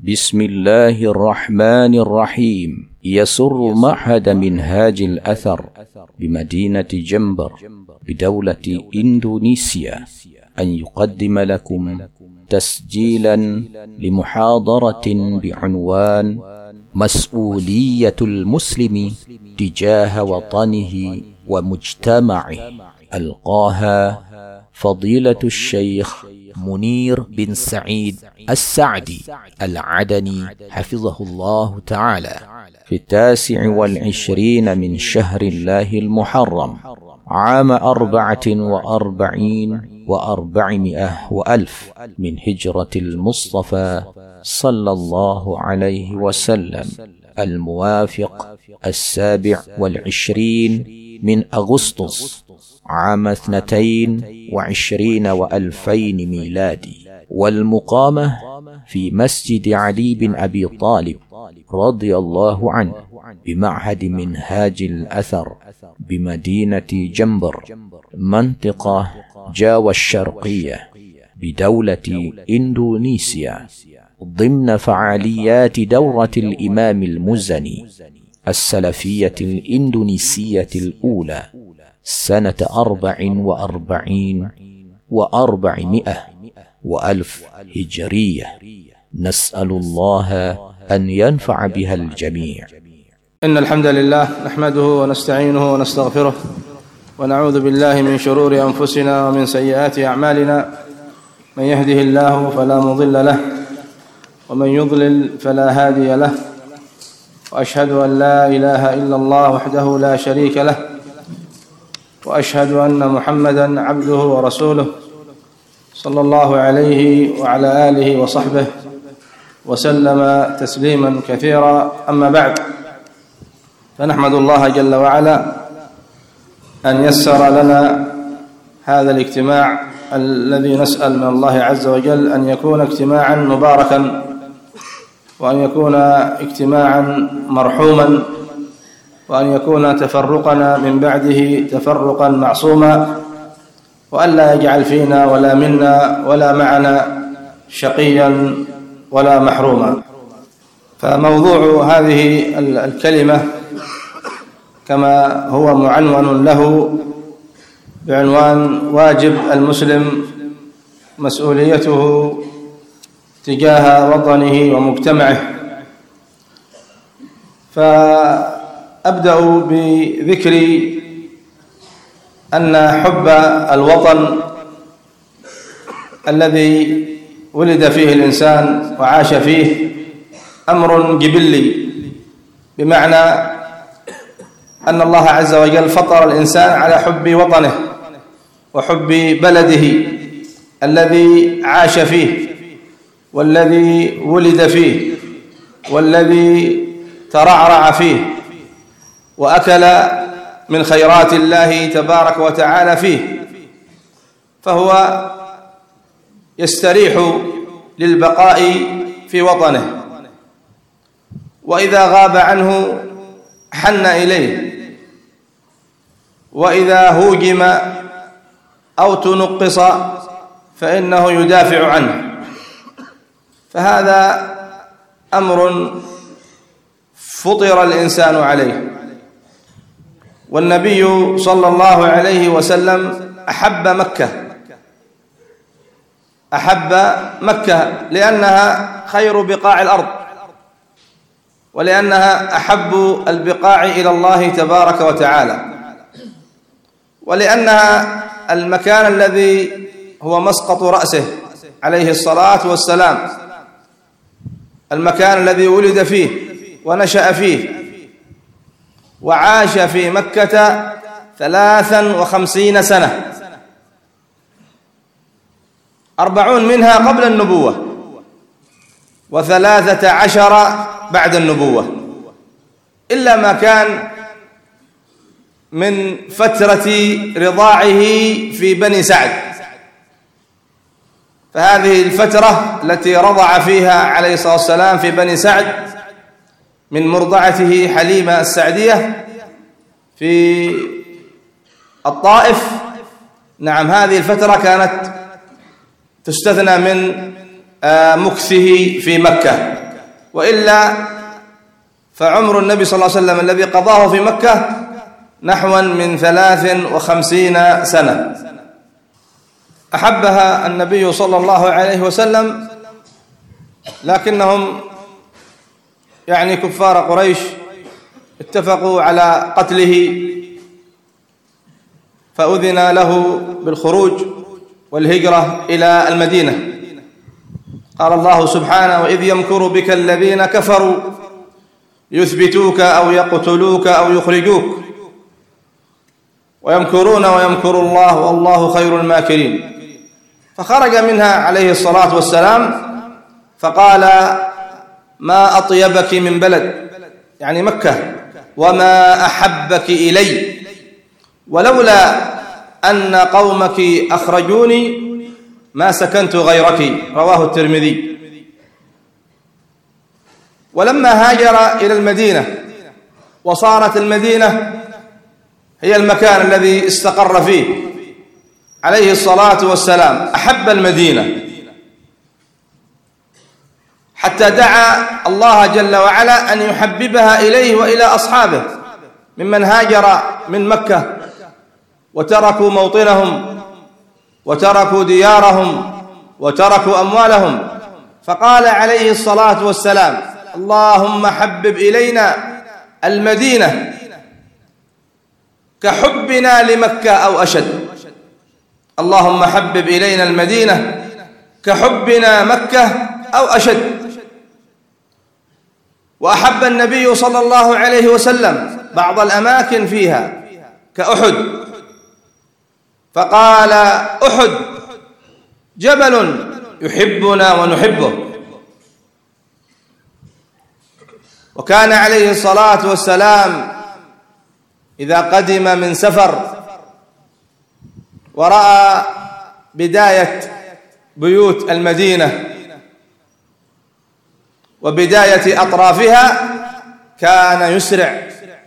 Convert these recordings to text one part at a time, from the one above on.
بسم الله الرحمن الرحيم. يسر معهد منهاج الأثر بمدينة جنبر بدولة إندونيسيا أن يقدم لكم تسجيلا لمحاضرة بعنوان مسؤولية المسلم تجاه وطنه ومجتمعه، ألقاها فضيلة الشيخ منير بن سعيد السعدي العدني حفظه الله تعالى في 29 من شهر الله المحرم عام 44 و400 وألف من هجرة المصطفى صلى الله عليه وسلم، الموافق 27 من أغسطس عام 22 و2000 ميلادي، والمقامة في مسجد علي بن أبي طالب رضي الله عنه بمعهد منهاج الأثر بمدينة جنبر منطقة جاوة الشرقية بدولة إندونيسيا، ضمن فعاليات دورة الإمام المزني السلفية الإندونيسية الأولى سنة 44 و400 وألف هجرية. نسأل الله أن ينفع بها الجميع. إن الحمد لله نحمده ونستعينه ونستغفره ونعوذ بالله من شرور أنفسنا ومن سيئات أعمالنا، من يهده الله فلا مضل له ومن يضلل فلا هادي له، وأشهد أن لا إله إلا الله وحده لا شريك له، وأشهد أن محمدًا عبده ورسوله صلى الله عليه وعلى آله وصحبه وسلم تسليمًا كثيرا. أما بعد، فنحمد الله جل وعلا أن يسر لنا هذا الاجتماع الذي نسأل من الله عز وجل أن يكون اجتماعًا مباركًا، وأن يكون اجتماعًا مرحومًا، وأن يكون تفرقنا من بعده تفرقا معصوما، وأن لا يجعل فينا ولا منا ولا معنا شقيا ولا محروما. فموضوع هذه الكلمة كما هو معنون له بعنوان واجب المسلم مسؤوليته تجاه وطنه ومجتمعه. أبدأ بذكر أن حب الوطن الذي ولد فيه الإنسان وعاش فيه أمر جبلي، بمعنى أن الله عز وجل فطر الإنسان على حب وطنه وحب بلده الذي عاش فيه والذي ولد فيه والذي ترعرع فيه وأكل من خيرات الله تبارك وتعالى فيه، فهو يستريح للبقاء في وطنه، وإذا غاب عنه حن إليه، وإذا هوجم أو تنقص فإنه يدافع عنه. فهذا أمر فطر الإنسان عليه. والنبي صلى الله عليه وسلم أحب مكة لأنها خير بقاع الأرض، ولأنها أحب البقاع إلى الله تبارك وتعالى، ولأنها المكان الذي هو مسقط رأسه عليه الصلاة والسلام، المكان الذي ولد فيه ونشأ فيه وعاش في مكة 53 سنة، 40 منها قبل النبوة و13 بعد النبوة، إلا ما كان من فترة رضاعه في بني سعد. فهذه الفترة التي رضع فيها عليه الصلاة والسلام في بني سعد من مرضعته حليمة السعدية في الطائف، نعم، هذه الفترة كانت تستثنى من مكثه في مكة، وإلا فعمر النبي صلى الله عليه وسلم الذي قضاه في مكة نحو من 53 سنة. أحبها النبي صلى الله عليه وسلم، لكنهم يعني كفار قريش اتفقوا على قتله، فأذن له بالخروج والهجرة إلى المدينة. قال الله سبحانه: وإذ يمكر بك الذين كفروا يثبتوك أو يقتلوك أو يخرجوك ويمكرون ويمكر الله والله خير الماكرين. فخرج منها عليه الصلاة والسلام فقال: ما أطيبك من بلد، يعني مكة، وما أحبك إلي، ولولا أن قومك أخرجوني ما سكنت غيرك. رواه الترمذي. ولما هاجر إلى المدينة وصارت المدينة هي المكان الذي استقر فيه عليه الصلاة والسلام، أحب المدينة حتى دعا الله جل وعلا أن يحببها إليه وإلى أصحابه ممن هاجر من مكة وتركوا موطنهم وتركوا ديارهم وتركوا أموالهم. فقال عليه الصلاة والسلام: اللهم حبب إلينا المدينة كحبنا لمكة أو أشد. اللهم حبب إلينا المدينة كحبنا مكة أو أشد. وأحب النبي صلى الله عليه وسلم بعض الأماكن فيها كأحد، فقال: أحد جبل يحبنا ونحبه. وكان عليه الصلاة والسلام إذا قدم من سفر ورأى بداية بيوت المدينة وبداية أطرافها كان يسرع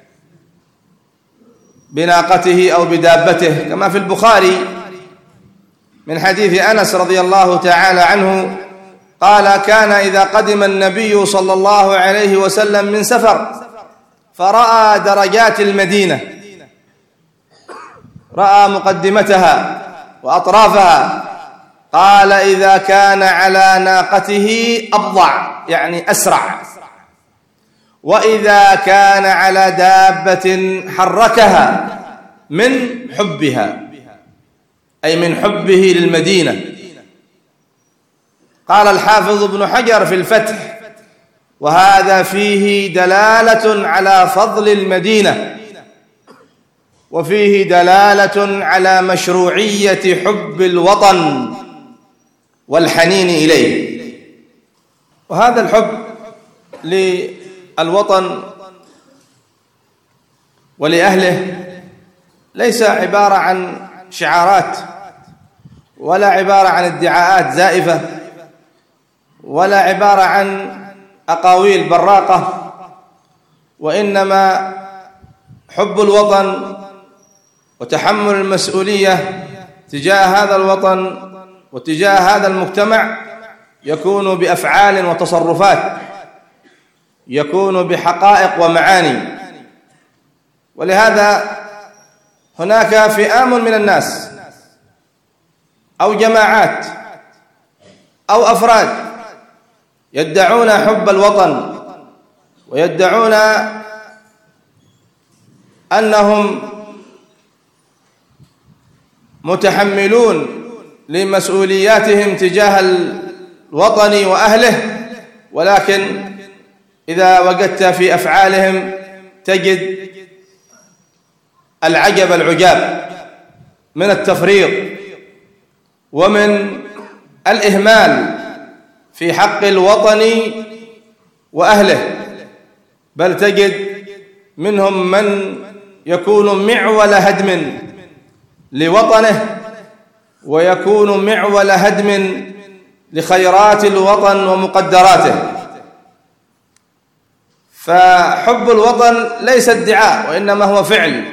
بناقته أو بدابته، كما في البخاري من حديث أنس رضي الله تعالى عنه قال: كان إذا قدم النبي صلى الله عليه وسلم من سفر فرأى درجات المدينة، رأى مقدمتها وأطرافها، قال: إذا كان على ناقته أبضع، يعني أسرع، وإذا كان على دابة حركها من حبها، أي من حبه للمدينة. قال الحافظ ابن حجر في الفتح: وهذا فيه دلالة على فضل المدينة، وفيه دلالة على مشروعية حب الوطن والحنين إليه. وهذا الحب للوطن ولأهله ليس عبارة عن شعارات، ولا عبارة عن ادعاءات زائفة، ولا عبارة عن أقاويل براقة، وإنما حب الوطن وتحمل المسؤولية تجاه هذا الوطن وتجاه هذا المجتمع يكون بأفعال وتصرفات، يكون بحقائق ومعاني. ولهذا هناك فئام من الناس أو جماعات أو أفراد يدعون حب الوطن ويدعون أنهم متحملون لمسؤولياتهم تجاه الوطن وأهله، ولكن إذا وجدت في أفعالهم تجد العجب العجاب من التفريط ومن الإهمال في حق الوطن وأهله، بل تجد منهم من يكون معول هدم لوطنه ويكون معول هدم لخيرات الوطن ومقدراته. فحب الوطن ليس ادعاء وإنما هو فعل.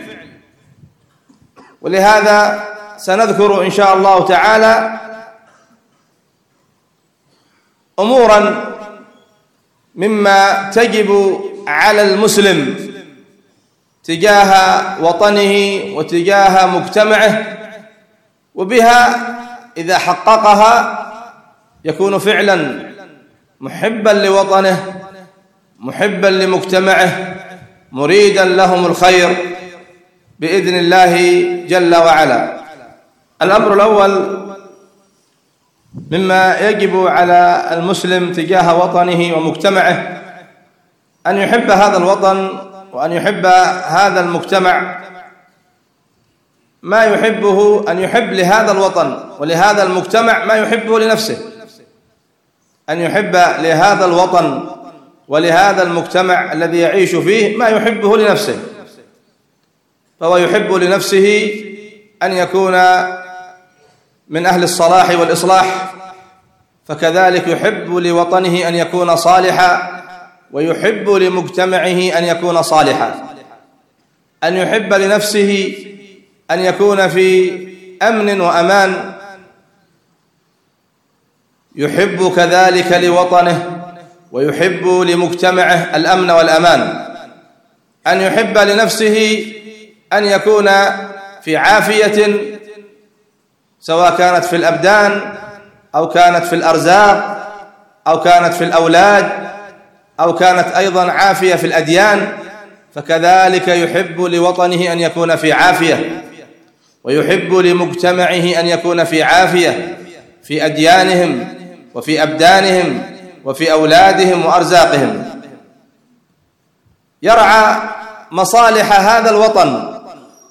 ولهذا سنذكر إن شاء الله تعالى أمورا مما تجب على المسلم تجاه وطنه وتجاه مجتمعه، وبها إذا حققها يكون فعلا محبا لوطنه، محبا لمجتمعه، مريدا لهم الخير بإذن الله جل وعلا. الأمر الأول مما يجب على المسلم تجاه وطنه ومجتمعه أن يحب هذا الوطن وأن يحب هذا المجتمع ما يحبه، أن يحب لهذا الوطن ولهذا المجتمع ما يحبه لنفسه، أن يحب لهذا الوطن ولهذا المجتمع الذي يعيش فيه ما يحبه لنفسه. فهو يحب لنفسه أن يكون من أهل الصلاح والإصلاح، فكذلك يحب لوطنه أن يكون صالحا، ويحب لمجتمعه أن يكون صالحا. أن يحب لنفسه أن يكون في أمن وأمان، يحب كذلك لوطنه ويحب لمجتمعه الأمن والأمان. أن يحب لنفسه أن يكون في عافية، سواء كانت في الأبدان أو كانت في الأرزاق أو كانت في الأولاد أو كانت أيضا عافية في الأديان، فكذلك يحب لوطنه أن يكون في عافية، ويحب لمجتمعه أن يكون في عافية في أديانهم وفي أبدانهم وفي أولادهم وأرزاقهم. يرعى مصالح هذا الوطن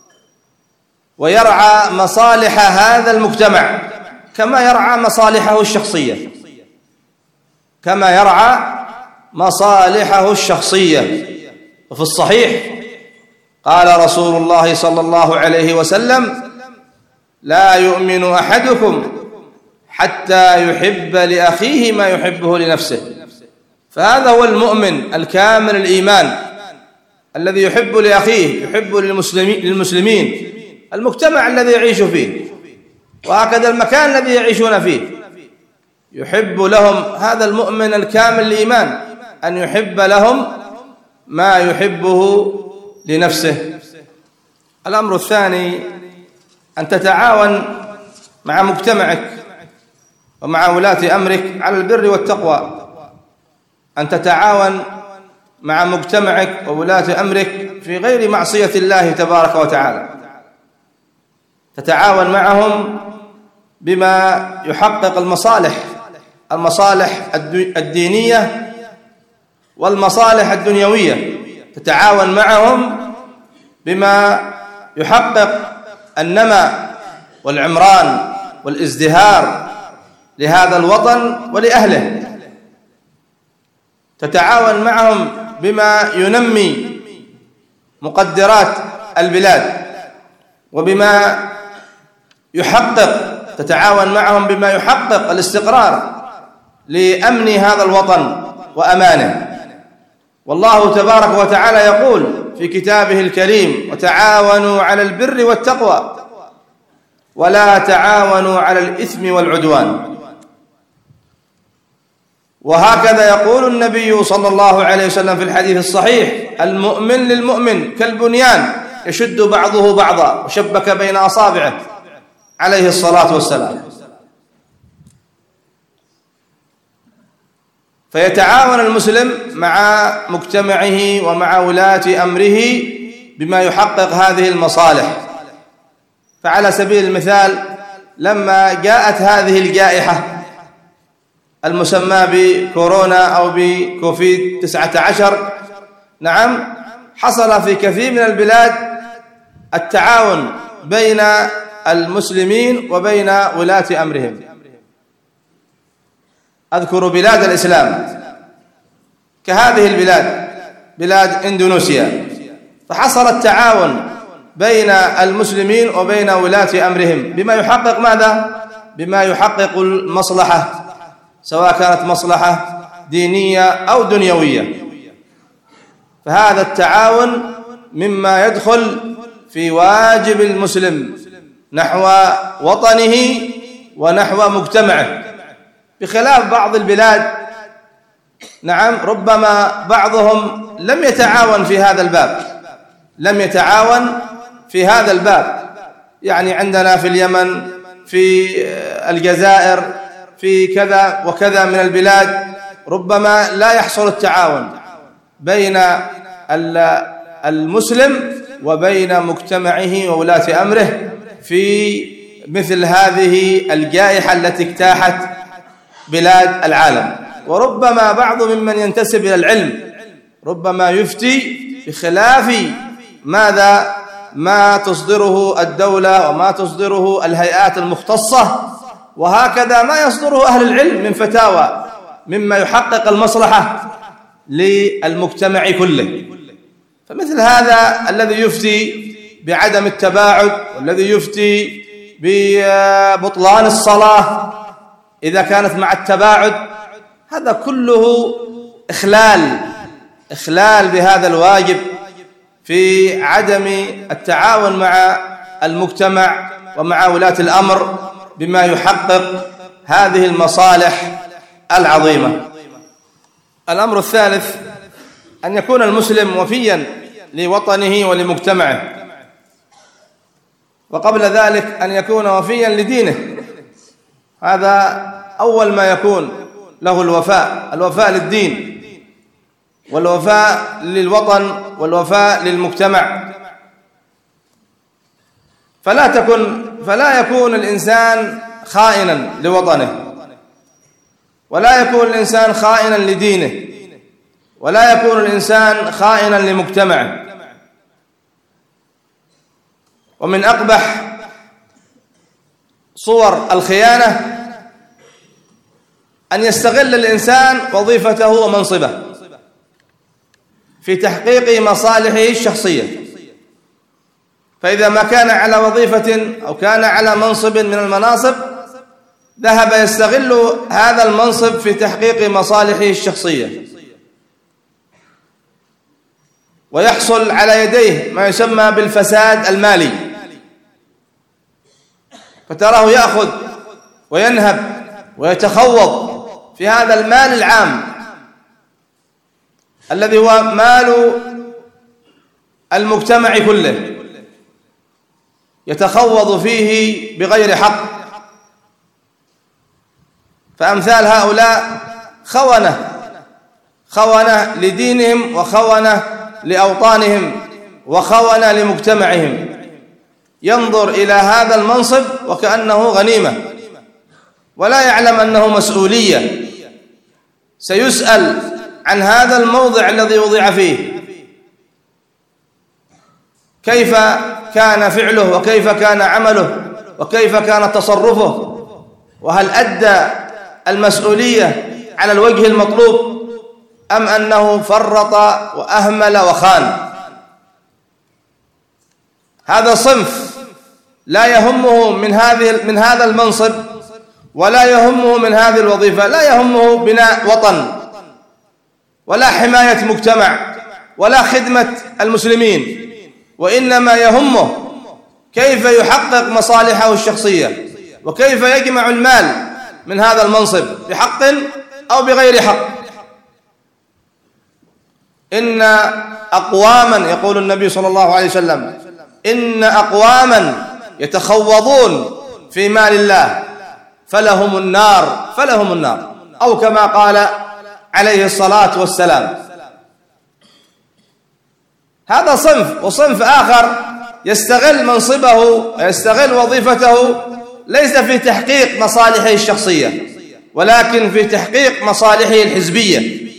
ويرعى مصالح هذا المجتمع كما يرعى مصالحه الشخصية، كما يرعى مصالحه الشخصية. وفي الصحيح قال رسول الله صلى الله عليه وسلم: لا يؤمن أحدكم حتى يحب لأخيه ما يحبه لنفسه. فهذا هو المؤمن الكامل الإيمان الذي يحب لأخيه، يحب للمسلمين المجتمع الذي يعيش فيه، وهكذا المكان الذي يعيشون فيه يحب لهم. هذا المؤمن الكامل الإيمان أن يحب لهم ما يحبه لنفسه. الأمر الثاني أن تتعاون مع مجتمعك ومع ولاة أمرك على البر والتقوى، أن تتعاون مع مجتمعك وولاة أمرك في غير معصية الله تبارك وتعالى، تتعاون معهم بما يحقق المصالح الدينية والمصالح الدنيوية، تتعاون معهم بما يحقق النمى والعمران والازدهار لهذا الوطن ولأهله، تتعاون معهم بما ينمي مقدرات البلاد وبما تتعاون معهم بما يحقق الاستقرار لأمن هذا الوطن وأمانه. والله تبارك وتعالى يقول في كتابه الكريم: وتعاونوا على البر والتقوى ولا تعاونوا على الإثم والعدوان. وهكذا يقول النبي صلى الله عليه وسلم في الحديث الصحيح: المؤمن للمؤمن كالبنيان يشد بعضه بعضا وشبك بين أصابعه، عليه الصلاة والسلام. فيتعاون المسلم مع مجتمعه ومع ولاة أمره بما يحقق هذه المصالح. فعلى سبيل المثال، لما جاءت هذه الجائحة المسمى بكورونا أو بكوفيد 19، نعم، حصل في كثير من البلاد التعاون بين المسلمين وبين ولاة أمرهم. أذكر بلاد الإسلام كهذه البلاد، بلاد إندونيسيا، فحصل التعاون بين المسلمين وبين ولاة أمرهم بما يحقق ماذا؟ بما يحقق المصلحة، سواء كانت مصلحة دينية أو دنيوية. فهذا التعاون مما يدخل في واجب المسلم نحو وطنه ونحو مجتمعه، بخلاف بعض البلاد نعم ربما بعضهم لم يتعاون في هذا الباب، لم يتعاون في هذا الباب. يعني عندنا في اليمن، في الجزائر، في كذا وكذا من البلاد ربما لا يحصل التعاون بين المسلم وبين مجتمعه وولاة أمره في مثل هذه الجائحة التي اجتاحت بلاد العالم. وربما بعض ممن ينتسب إلى العلم ربما يفتي بخلاف ما تصدره الدولة وما تصدره الهيئات المختصة، وهكذا ما يصدره أهل العلم من فتاوى مما يحقق المصلحة للمجتمع كله. فمثل هذا الذي يفتي بعدم التباعد، والذي يفتي ببطلان الصلاة إذا كانت مع التباعد، هذا كله إخلال بهذا الواجب في عدم التعاون مع المجتمع ومع ولاة الأمر بما يحقق هذه المصالح العظيمة. الأمر الثالث أن يكون المسلم وفيا لوطنه ولمجتمعه، وقبل ذلك أن يكون وفيا لدينه. هذا أول ما يكون له الوفاء للدين والوفاء للوطن والوفاء للمجتمع. فلا يكون الإنسان خائنا لوطنه، ولا يكون الإنسان خائنا لدينه، ولا يكون الإنسان خائنا لمجتمعه. ومن أقبح صور الخيانة أن يستغل الإنسان وظيفته ومنصبه في تحقيق مصالحه الشخصية. فإذا ما كان على وظيفة أو كان على منصب من المناصب ذهب يستغل هذا المنصب في تحقيق مصالحه الشخصية، ويحصل على يديه ما يسمى بالفساد المالي، فتراه يأخذ وينهب ويتخوض في هذا المال العام الذي هو مال المجتمع كله، يتخوض فيه بغير حق. فأمثال هؤلاء خونة لدينهم، وخونة لأوطانهم، وخونة لمجتمعهم. ينظر إلى هذا المنصب وكأنه غنيمة، ولا يعلم أنه مسؤولية، سيسأل عن هذا الموضع الذي وضع فيه، كيف كان فعله، وكيف كان عمله، وكيف كان تصرفه، وهل أدى المسؤولية على الوجه المطلوب أم أنه فرط وأهمل وخان. هذا صنف لا يهمه من هذا المنصب، ولا يهمه من هذه الوظيفة، لا يهمه بناء وطن ولا حماية مجتمع ولا خدمة المسلمين، وإنما يهمه كيف يحقق مصالحه الشخصية، وكيف يجمع المال من هذا المنصب بحق أو بغير حق. إن أقواما، يقول النبي صلى الله عليه وسلم، إن أقواما يتخوضون في مال الله فلهم النار، أو كما قال عليه الصلاة والسلام. هذا صنف. وصنف آخر يستغل منصبه ويستغل وظيفته ليس في تحقيق مصالحه الشخصية، ولكن في تحقيق مصالحه الحزبية.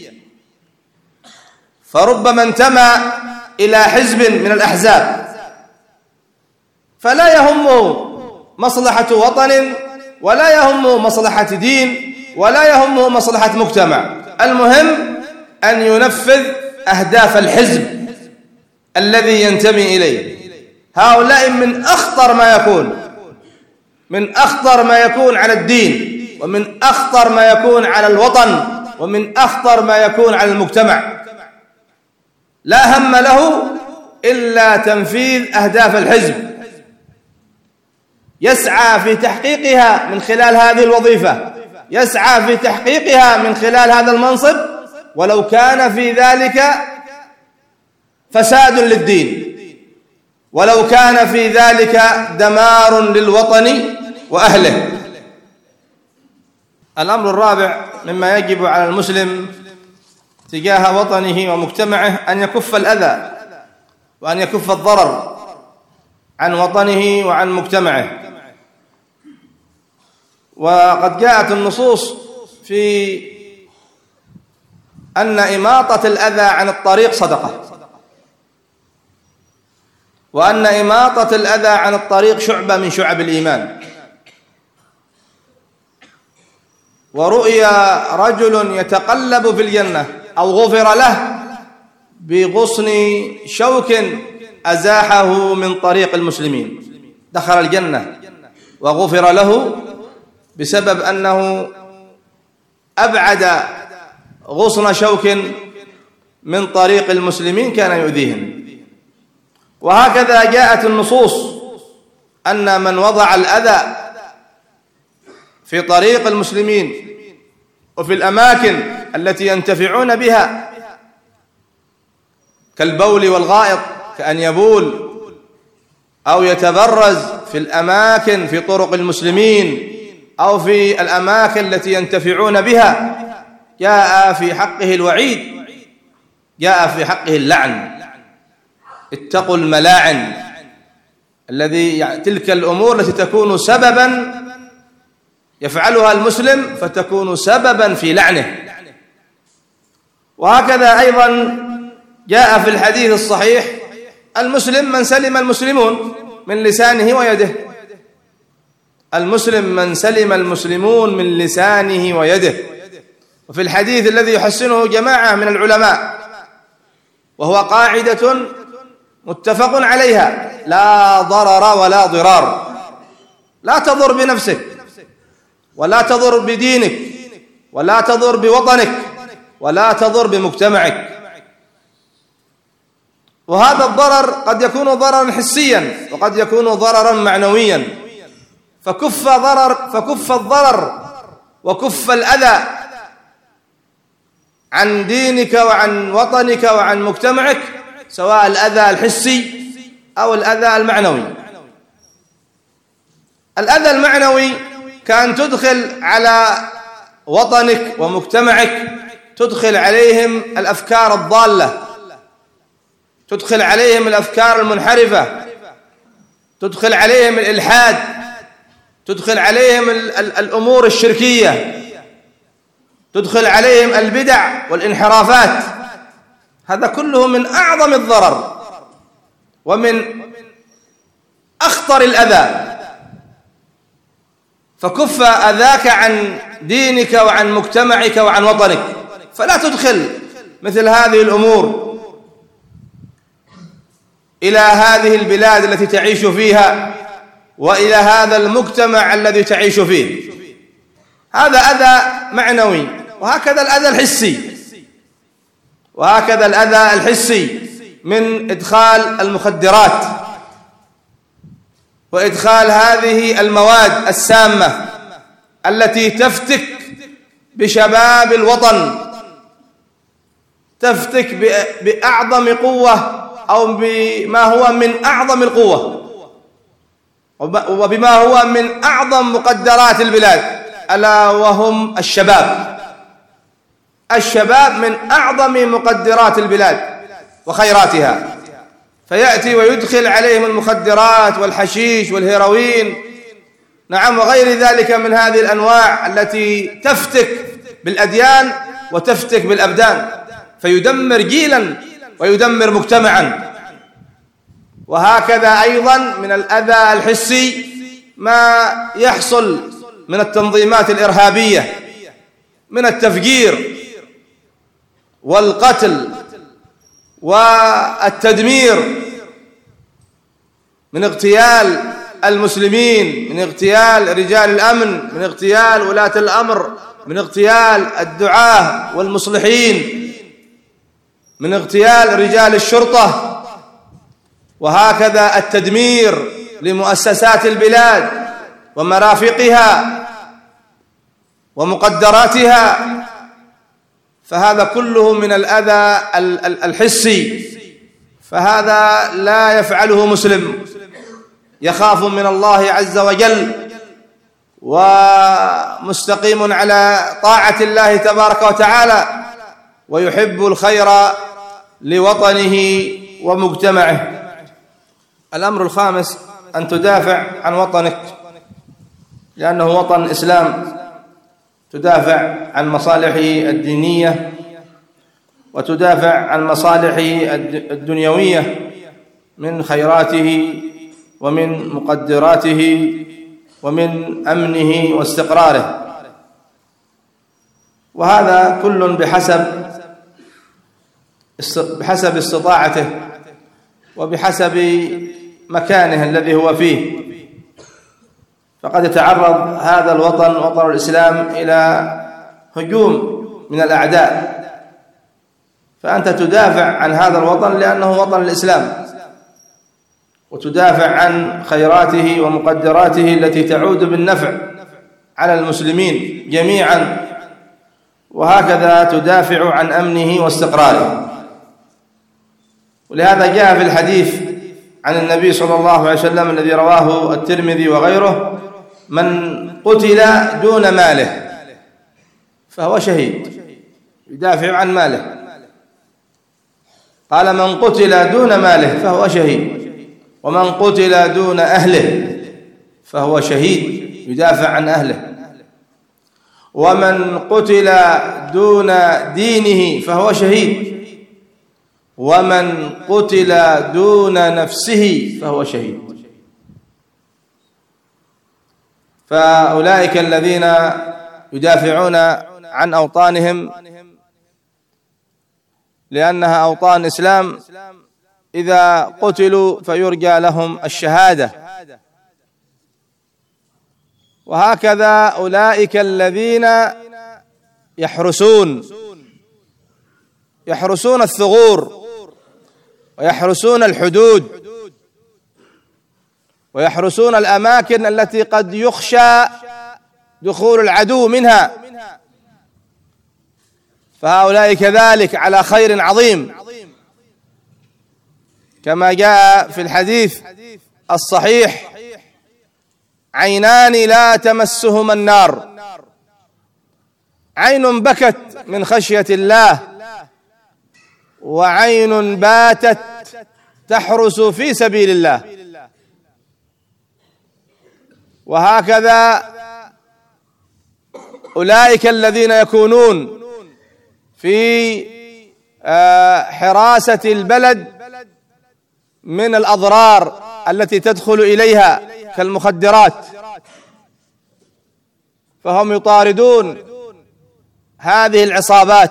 فربما انتمى إلى حزب من الأحزاب فلا يهمه مصلحة وطن، ولا يهمه مصلحة دين، ولا يهمه مصلحة مجتمع. المهم أن ينفذ أهداف الحزب الذي ينتمي إليه. هؤلاء من أخطر ما يكون على الدين، ومن أخطر ما يكون على الوطن، ومن أخطر ما يكون على المجتمع. لا هم له إلا تنفيذ أهداف الحزب، يسعى في تحقيقها من خلال هذه الوظيفة، يسعى في تحقيقها من خلال هذا المنصب، ولو كان في ذلك فساد للدين، ولو كان في ذلك دمار للوطن وأهله. الأمر الرابع مما يجب على المسلم تجاه وطنه ومجتمعه أن يكف الأذى وأن يكف الضرر عن وطنه وعن مجتمعه. وقد جاءت النصوص في أن إماطة الأذى عن الطريق صدقة، وأن إماطة الأذى عن الطريق شعبة من شعب الإيمان. ورؤيا رجل يتقلب في الجنة أو غفر له بغصن شوك أزاحه من طريق المسلمين، دخل الجنة وغفر له بسبب أنه أبعد غصن شوك من طريق المسلمين كان يؤذيهم. وهكذا جاءت النصوص أن من وضع الأذى في طريق المسلمين وفي الأماكن التي ينتفعون بها كالبول والغائط، كأن يبول أو يتبرز في الأماكن في طرق المسلمين أو في الأماكن التي ينتفعون بها، جاء في حقه الوعيد، جاء في حقه اللعن. اتقوا الملاعن تلك الأمور التي تكون سببا يفعلها المسلم فتكون سببا في لعنه. وهكذا أيضا جاء في الحديث الصحيح: المسلم من سلم المسلمون من لسانه ويده. المسلم من سلم المسلمون من لسانه ويده. وفي الحديث الذي يحسنه جماعة من العلماء، وهو قاعدة متفق عليها: لا ضرر ولا ضرار. لا تضر بنفسك، ولا تضر بدينك، ولا تضر بوطنك، ولا تضر بمجتمعك. وهذا الضرر قد يكون ضررا حسيا وقد يكون ضررا معنويا، فكف الضرر وكف الأذى عن دينك وعن وطنك وعن مجتمعك، سواء الأذى الحسي أو الأذى المعنوي. الأذى المعنوي كان تدخل على وطنك ومجتمعك، تدخل عليهم الأفكار الضالة، تدخل عليهم الأفكار المنحرفة، تدخل عليهم الإلحاد، تدخل عليهم الأمور الشركية، تدخل عليهم البدع والانحرافات. هذا كله من أعظم الضرر ومن أخطر الأذى. فكف أذاك عن دينك وعن مجتمعك وعن وطنك، فلا تدخل مثل هذه الأمور إلى هذه البلاد التي تعيش فيها وإلى هذا المجتمع الذي تعيش فيه. هذا أذى معنوي. وهكذا الأذى الحسي، وهكذا الأذى الحسي من إدخال المخدرات وإدخال هذه المواد السامة التي تفتك بشباب الوطن، تفتك بأعظم قوة أو بما هو من أعظم القوة وبما هو من أعظم مقدرات البلاد، ألا وهم الشباب. الشباب من أعظم مقدرات البلاد وخيراتها، فيأتي ويدخل عليهم المخدرات والحشيش والهيروين، نعم، وغير ذلك من هذه الأنواع التي تفتك بالأديان وتفتك بالأبدان، فيدمر جيلا ويدمر مجتمعا. وهكذا أيضا من الأذى الحسي ما يحصل من التنظيمات الإرهابية من التفجير والقتل والتدمير، من اغتيال المسلمين، من اغتيال رجال الأمن، من اغتيال ولاة الأمر، من اغتيال الدعاة والمصلحين، من اغتيال رجال الشرطة. وهكذا التدمير لمؤسسات البلاد ومرافقها ومقدراتها. فهذا كله من الأذى الحسي، فهذا لا يفعله مسلم يخاف من الله عز وجل ومستقيم على طاعة الله تبارك وتعالى ويحب الخير لوطنه ومجتمعه. الأمر الخامس أن تدافع عن وطنك لأنه وطن إسلام، تدافع عن مصالحه الدينية وتدافع عن مصالحه الدنيوية من خيراته ومن مقدراته ومن أمنه واستقراره، وهذا كل بحسب استطاعته وبحسب مكانه الذي هو فيه. فقد يتعرض هذا الوطن وطن الإسلام إلى هجوم من الأعداء، فأنت تدافع عن هذا الوطن لأنه وطن الإسلام، وتدافع عن خيراته ومقدراته التي تعود بالنفع على المسلمين جميعا، وهكذا تدافع عن أمنه واستقراره. ولهذا جاء في الحديث عن النبي صلى الله عليه وسلم الذي رواه الترمذي وغيره: من قتل دون ماله فهو شهيد. يدافع عن ماله، قال: من قتل دون ماله فهو شهيد، ومن قتل دون أهله فهو شهيد، يدافع عن أهله، ومن قتل دون دينه فهو شهيد، ومن قتل دون نفسه فهو شهيد. فأولئك الذين يدافعون عن أوطانهم لأنها أوطان إسلام إذا قتلوا فيرجى لهم الشهادة. وهكذا أولئك الذين يحرسون الثغور ويحرسون الحدود ويحرسون الأماكن التي قد يخشى دخول العدو منها، فهؤلاء كذلك على خير عظيم، كما جاء في الحديث الصحيح: عينان لا تمسهما النار، عين بكت من خشية الله، وعين باتت تحرس في سبيل الله. وهكذا أولئك الذين يكونون في حراسة البلد من الأضرار التي تدخل إليها كالمخدرات، فهم يطاردون هذه العصابات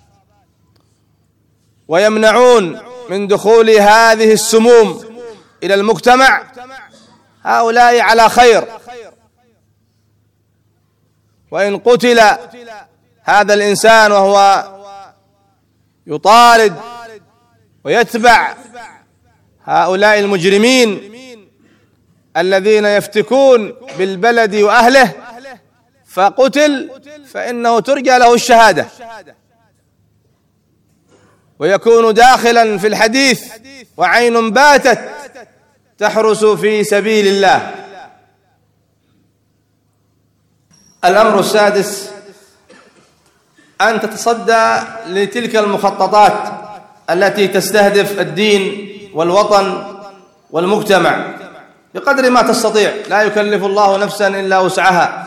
ويمنعون من دخول هذه السموم إلى المجتمع. هؤلاء على خير، وإن قتل هذا الإنسان وهو يطارد ويتبع هؤلاء المجرمين الذين يفتكون بالبلد وأهله فقتل، فإنه ترجى له الشهادة ويكون داخلا في الحديث: وعين باتت تحرس في سبيل الله. الأمر السادس أن تتصدى لتلك المخططات التي تستهدف الدين والوطن والمجتمع بقدر ما تستطيع، لا يكلف الله نفسا إلا وسعها،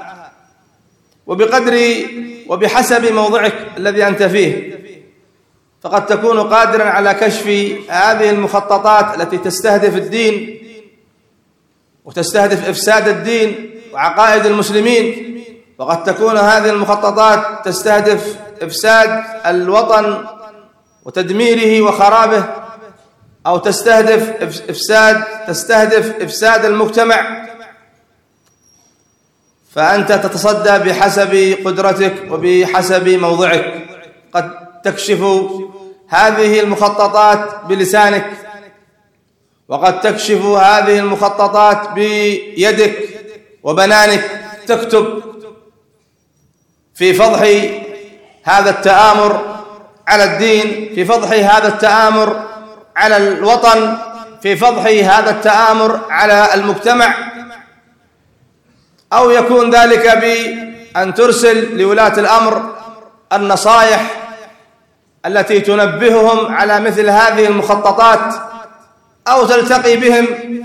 وبحسب موضعك الذي أنت فيه، فقد تكون قادرا على كشف هذه المخططات التي تستهدف الدين وتستهدف إفساد الدين وعقائد المسلمين، وقد تكون هذه المخططات تستهدف إفساد الوطن وتدميره وخرابه، أو تستهدف إفساد المجتمع، فأنت تتصدى بحسب قدرتك وبحسب موضعك. قد تكشف هذه المخططات بلسانك، وقد تكشف هذه المخططات بيدك وبنانك، تكتب في فضح هذا التآمر على الدين، في فضح هذا التآمر على الوطن، في فضح هذا التآمر على المجتمع، أو يكون ذلك بأن ترسل لولاة الأمر النصائح التي تنبههم على مثل هذه المخططات، أو تلتقي بهم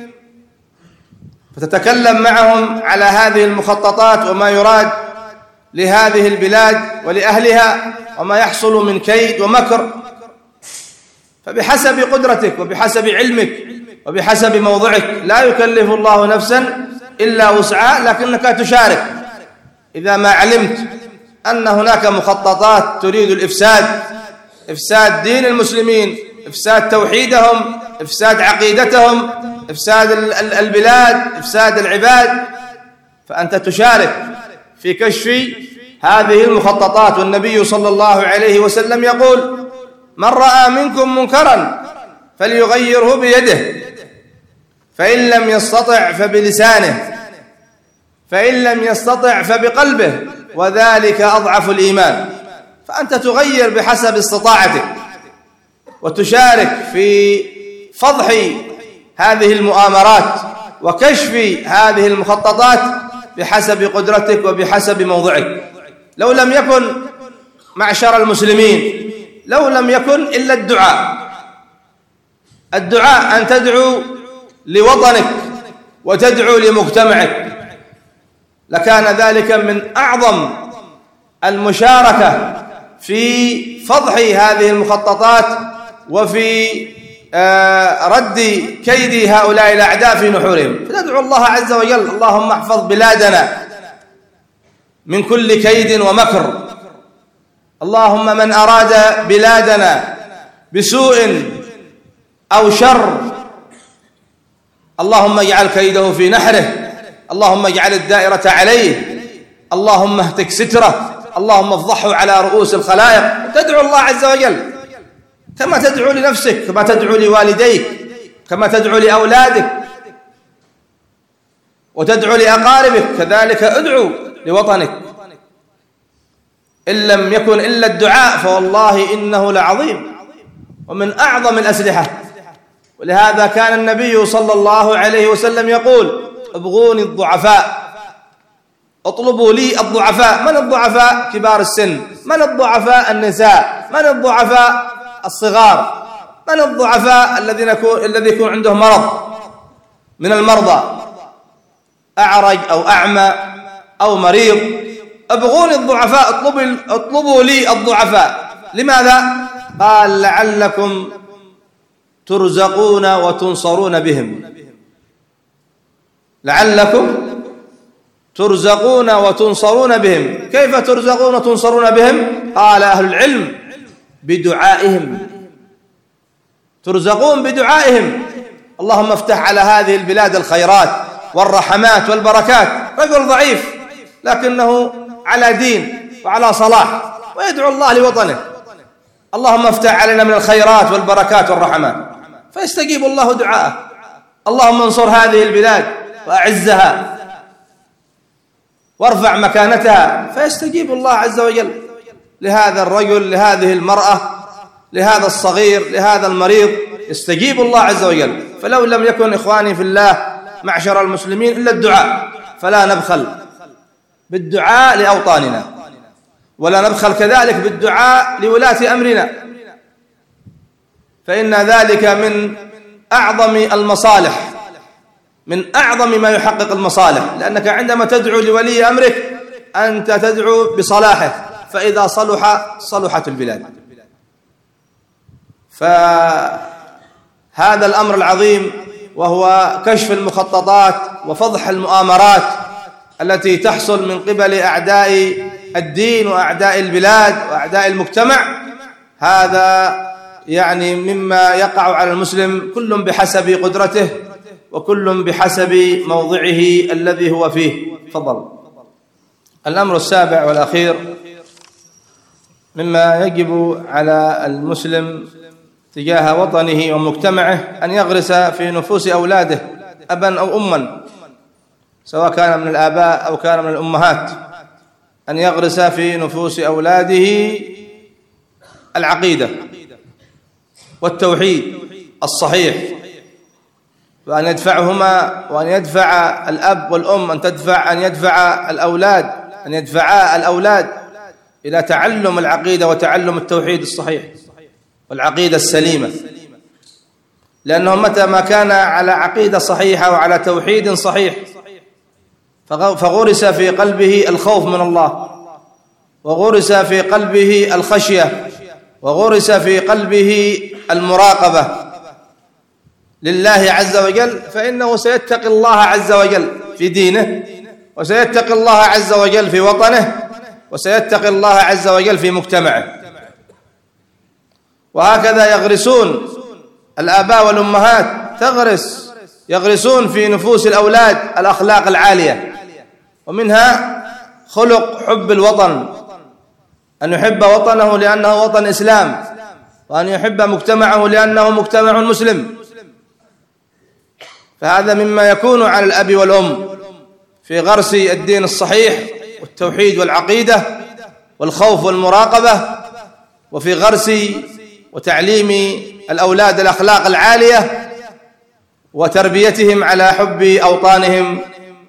فتتكلم معهم على هذه المخططات وما يراد لهذه البلاد ولأهلها وما يحصل من كيد ومكر. فبحسب قدرتك وبحسب علمك وبحسب موضعك، لا يكلف الله نفسا إلا وسعها، لكنك تشارك إذا ما علمت أن هناك مخططات تريد الإفساد، إفساد دين المسلمين، إفساد توحيدهم، إفساد عقيدتهم، إفساد البلاد، إفساد العباد، فأنت تشارك في كشف هذه المخططات. والنبي صلى الله عليه وسلم يقول: من رأى منكم منكرا فليغيره بيده، فإن لم يستطع فبلسانه، فإن لم يستطع فبقلبه، وذلك أضعف الإيمان. فأنت تغير بحسب استطاعتك وتشارك في فضح هذه المؤامرات وكشف هذه المخططات بحسب قدرتك وبحسب موضعك. لو لم يكن معشر المسلمين، لو لم يكن إلا الدعاء أن تدعو لوطنك وتدعو لمجتمعك، لكان ذلك من أعظم المشاركة في فضح هذه المخططات وفي رد كيد هؤلاء الأعداء في نحورهم. فندعو الله عز وجل: اللهم احفظ بلادنا من كل كيد ومكر. اللهم من أراد بلادنا بسوء أو شر اللهم اجعل كيده في نحره، اللهم اجعل الدائرة عليه، اللهم اهتك ستره، اللهم افضحه على رؤوس الخلائق. تدعو الله عز وجل كما تدعو لنفسك، كما تدعو لوالديك، كما تدعو لأولادك وتدعو لأقاربك، كذلك ادعو لوطنك. إن لم يكن إلا الدعاء فوالله إنه لعظيم ومن أعظم الأسلحة. ولهذا كان النبي صلى الله عليه وسلم يقول: ابغوني الضعفاء، اطلبوا لي الضعفاء. من الضعفاء؟ كبار السن. من الضعفاء؟ النساء. من الضعفاء؟ الصغار. من الضعفاء؟ الذي يكون عنده مرض من المرضى، أعرج أو أعمى أو مريض. ابغوني الضعفاء، اطلبوا لي الضعفاء. لماذا؟ قال: لعلكم ترزقون وتنصرون بهم. لعلكم ترزقون وتنصرون بهم. كيف ترزقون وتنصرون بهم؟ قال أهل العلم: بدعائهم. ترزقون بدعائهم. اللهم افتح على هذه البلاد الخيرات والرحمات والبركات. رجل ضعيف لكنه على دين وعلى صلاح ويدعو الله لوطنه: اللهم افتح علينا من الخيرات والبركات والرحمات، فيستجيب الله دعاءه. اللهم انصر هذه البلاد وأعزها وارفع مكانتها، فيستجيب الله عز وجل لهذا الرجل، لهذه المرأة، لهذا الصغير، لهذا المريض، يستجيب الله عز وجل. فلو لم يكن إخواني في الله معشر المسلمين إلا الدعاء، فلا نبخل بالدعاء لأوطاننا، ولا نبخل كذلك بالدعاء لولاة أمرنا، فإن ذلك من أعظم المصالح، من أعظم ما يحقق المصالح. لأنك عندما تدعو لولي أمرك أنت تدعو بصلاحه، فإذا صلح صلحت البلاد. فهذا الأمر العظيم وهو كشف المخططات وفضح المؤامرات التي تحصل من قبل أعداء الدين وأعداء البلاد وأعداء المجتمع، هذا يعني مما يقع على المسلم، كل بحسب قدرته وكل بحسب موضعه الذي هو فيه. تفضل. الأمر السابع والأخير مما يجب على المسلم تجاه وطنه ومجتمعه أن يغرس في نفوس أولاده، أبا أو أما، سواء كان من الآباء أو كان من الأمهات، أن يغرس في نفوس أولاده العقيدة والتوحيد الصحيح، وأن يدفعهما، وأن يدفع الأب والأم أن يدفع الأولاد إلى تعلم العقيدة وتعلم التوحيد الصحيح والعقيدة السليمة، لأنه متى ما كان على عقيدة صحيحة وعلى توحيد صحيح فغرس في قلبه الخوف من الله، وغرس في قلبه الخشية، وغرس في قلبه المراقبة لله عز وجل، فإنه سيتقي الله عز وجل في دينه، وسيتقي الله عز وجل في وطنه، وسيتقي الله عز وجل في مجتمعه. وهكذا يغرسون الآباء والأمهات، يغرسون في نفوس الأولاد الأخلاق العالية، ومنها خلق حب الوطن، أن يحب وطنه لأنه وطن إسلام، وأن يحب مجتمعه لأنه مجتمع مسلم. فهذا مما يكون على الأب والأم في غرس الدين الصحيح والتوحيد والعقيدة والخوف والمراقبة، وفي غرس وتعليم الأولاد الأخلاق العالية وتربيتهم على حب أوطانهم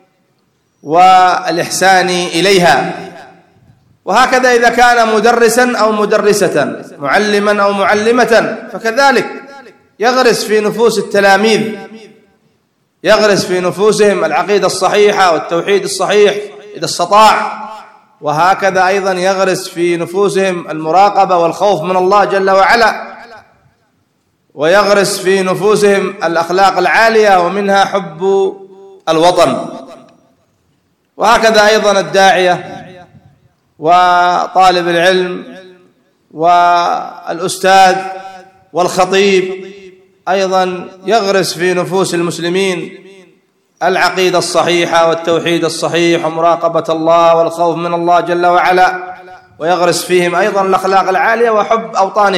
والإحسان إليها. وهكذا إذا كان مدرسا أو مدرسة، معلما أو معلمة، فكذلك يغرس في نفوس التلاميذ، يغرس في نفوسهم العقيدة الصحيحة والتوحيد الصحيح إذا استطاع، وهكذا أيضا يغرس في نفوسهم المراقبة والخوف من الله جل وعلا، ويغرس في نفوسهم الأخلاق العالية ومنها حب الوطن. وهكذا أيضا الداعية وطالب العلم والأستاذ والخطيب أيضا يغرس في نفوس المسلمين العقيدة الصحيحة والتوحيد الصحيح ومراقبة الله والخوف من الله جل وعلا، ويغرس فيهم أيضا الأخلاق العالية وحب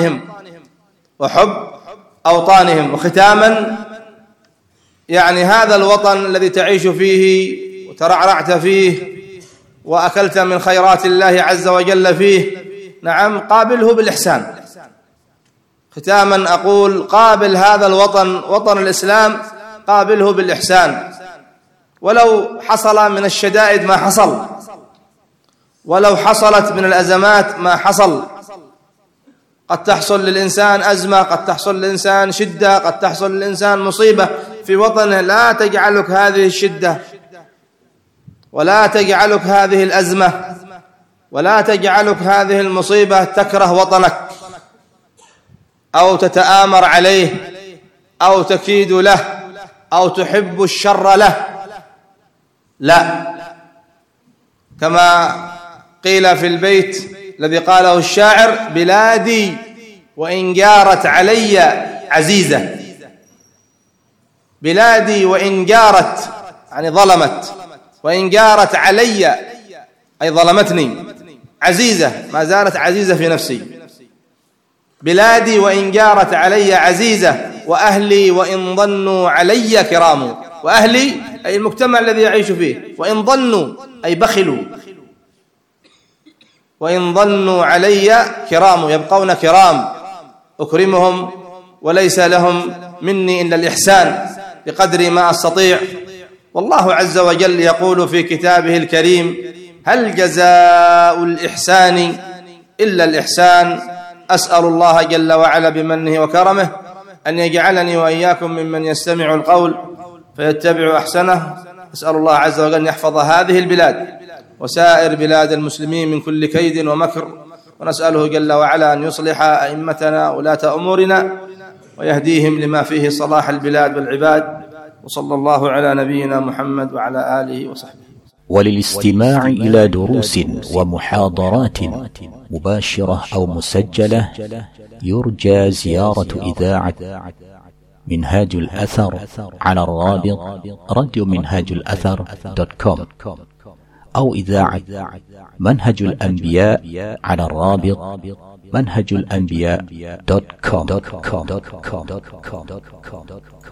أوطانهم. وختاما، يعني هذا الوطن الذي تعيش فيه وترعرعت فيه وأكلت من خيرات الله عز وجل فيه، نعم، قابله بالإحسان. ختاما أقول: قابل هذا الوطن، وطن الإسلام، قابله بالإحسان، ولو حصل من الشدائد ما حصل، ولو حصلت من الأزمات ما حصل. قد تحصل للإنسان أزمة، قد تحصل للإنسان شدة، قد تحصل للإنسان مصيبة في وطنه، لا تجعلك هذه الشدة ولا تجعلك هذه الأزمة ولا تجعلك هذه المصيبة تكره وطنك أو تتآمر عليه أو تكيد له أو تحب الشر له. لا، كما قيل في البيت الذي قاله الشاعر: بلادي وإن جارت علي عزيزة. بلادي وإن جارت يعني ظلمت، وإن جارت علي أي ظلمتني، عزيزة ما زالت عزيزة في نفسي. بلادي وإن جارت علي عزيزة، وأهلي وإن ظنوا علي كرام. وأهلي أي المجتمع الذي يعيش فيه، وإن ظنوا أي بخلوا، وإن ظنوا علي كرام، يبقون كرام، أكرمهم وليس لهم مني إلا الإحسان بقدر ما أستطيع. والله عز وجل يقول في كتابه الكريم: هل جزاء الإحسان إلا الإحسان. أسأل الله جل وعلا بمنه وكرمه أن يجعلني وإياكم ممن يستمع القول فيتبع أحسنه. أسأل الله عز وجل أن يحفظ هذه البلاد وسائر بلاد المسلمين من كل كيد ومكر، ونسأله جل وعلا أن يصلح أئمتنا ولاة أمورنا ويهديهم لما فيه صلاح البلاد والعباد. وصلى الله على نبينا محمد وعلى آله وصحبه. وللاستماع إلى دروس ومحاضرات مباشرة أو مسجلة يرجى زيارة إذاعة منهاج الأثر على الرابط radiominhajulathar.com، أو إذاعة منهج الأنبياء على الرابط منهجالأنبياء.com.